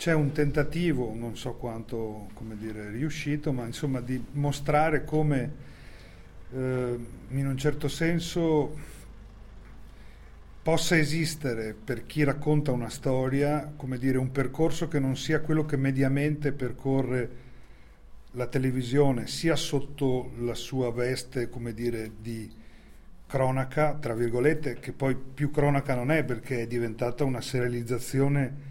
c'è un tentativo, non so quanto, riuscito, ma insomma di mostrare come in un certo senso possa esistere per chi racconta una storia, un percorso che non sia quello che mediamente percorre la televisione, sia sotto la sua veste, di cronaca, tra virgolette, che poi più cronaca non è perché è diventata una serializzazione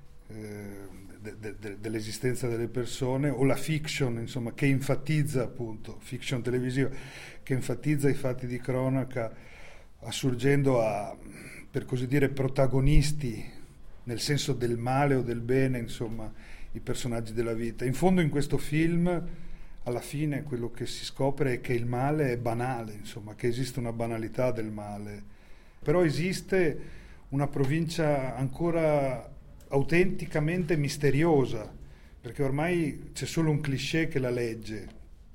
dell'esistenza delle persone, o la fiction, insomma, che enfatizza appunto, fiction televisiva, che enfatizza i fatti di cronaca, assurgendo a, per così dire, protagonisti nel senso del male o del bene, insomma, i personaggi della vita. In fondo in questo film, alla fine, quello che si scopre è che il male è banale, insomma, che esiste una banalità del male. Però esiste una provincia ancora autenticamente misteriosa, perché ormai c'è solo un cliché che la legge.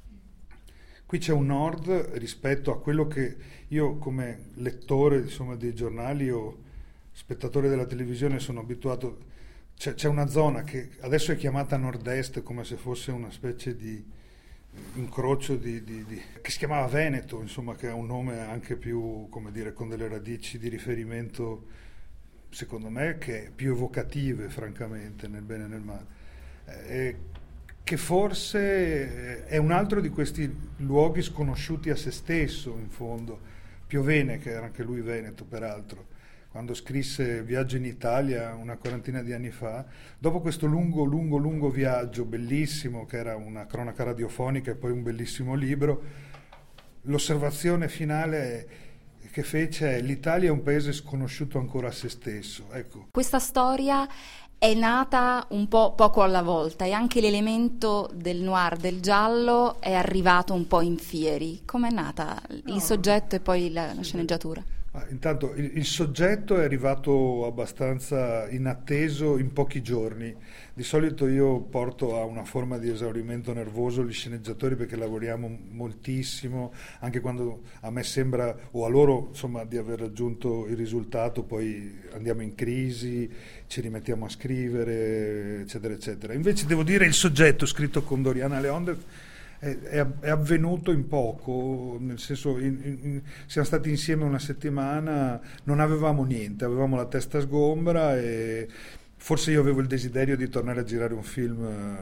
Qui c'è un nord rispetto a quello che io, come lettore, insomma, dei giornali o spettatore della televisione, sono abituato. C'è una zona che adesso è chiamata nord-est, come se fosse una specie di incrocio che si chiamava Veneto, insomma, che ha un nome anche più, con delle radici di riferimento, secondo me, che è più evocative, francamente, nel bene e nel male. Che forse è un altro di questi luoghi sconosciuti a se stesso, in fondo. Piovene, che era anche lui veneto, peraltro, quando scrisse Viaggio in Italia una quarantina di anni fa, dopo questo lungo viaggio bellissimo, che era una cronaca radiofonica e poi un bellissimo libro, l'osservazione finale che fece è: l'Italia è un paese sconosciuto ancora a se stesso. Ecco. Questa storia è nata un po' poco alla volta e anche l'elemento del noir, del giallo, è arrivato un po' in fieri. Com'è nata il soggetto e poi la sceneggiatura? Intanto il soggetto è arrivato abbastanza inatteso in pochi giorni. Di solito io porto a una forma di esaurimento nervoso gli sceneggiatori, perché lavoriamo moltissimo, anche quando a me sembra, o a loro, insomma, di aver raggiunto il risultato, poi andiamo in crisi, ci rimettiamo a scrivere, eccetera eccetera. Invece devo dire, il soggetto scritto con Doriana Leonde è avvenuto in poco, nel senso, siamo stati insieme una settimana, non avevamo niente, avevamo la testa sgombra e forse io avevo il desiderio di tornare a girare un film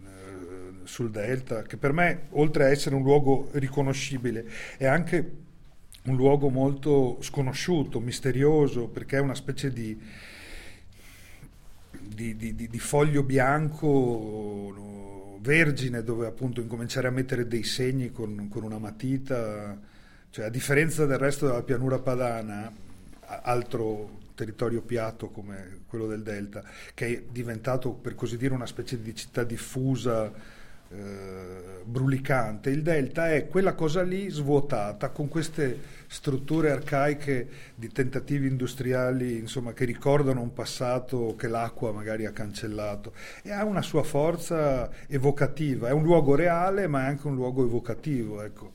sul Delta, che per me, oltre a essere un luogo riconoscibile, è anche un luogo molto sconosciuto, misterioso, perché è una specie di foglio bianco vergine, dove appunto incominciare a mettere dei segni con una matita, cioè, a differenza del resto della pianura padana, altro territorio piatto come quello del Delta, che è diventato, per così dire, una specie di città diffusa, brulicante. Il Delta è quella cosa lì svuotata, con queste strutture arcaiche di tentativi industriali, insomma, che ricordano un passato che l'acqua magari ha cancellato, e ha una sua forza evocativa. È un luogo reale, ma è anche un luogo evocativo, ecco.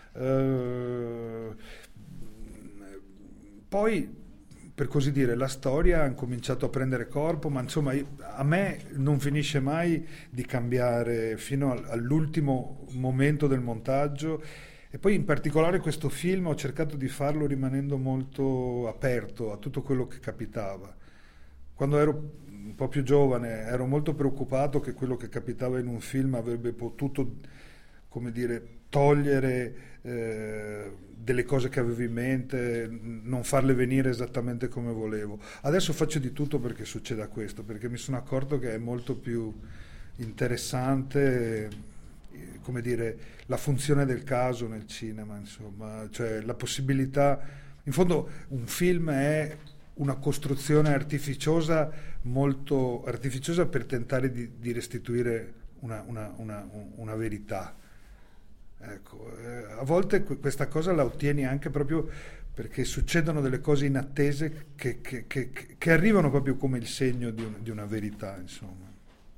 Poi, per così dire, la storia ha incominciato a prendere corpo, ma insomma a me non finisce mai di cambiare fino all'ultimo momento del montaggio. E poi in particolare questo film ho cercato di farlo rimanendo molto aperto a tutto quello che capitava. Quando ero un po' più giovane ero molto preoccupato che quello che capitava in un film avrebbe potuto, come dire, togliere delle cose che avevo in mente, non farle venire esattamente come volevo. Adesso faccio di tutto perché succeda questo, perché mi sono accorto che è molto più interessante, come dire, la funzione del caso nel cinema, insomma, cioè la possibilità. In fondo un film è una costruzione artificiosa, molto artificiosa, per tentare di restituire una verità. Ecco, a volte questa cosa la ottieni anche proprio perché succedono delle cose inattese che arrivano proprio come il segno di una verità, insomma.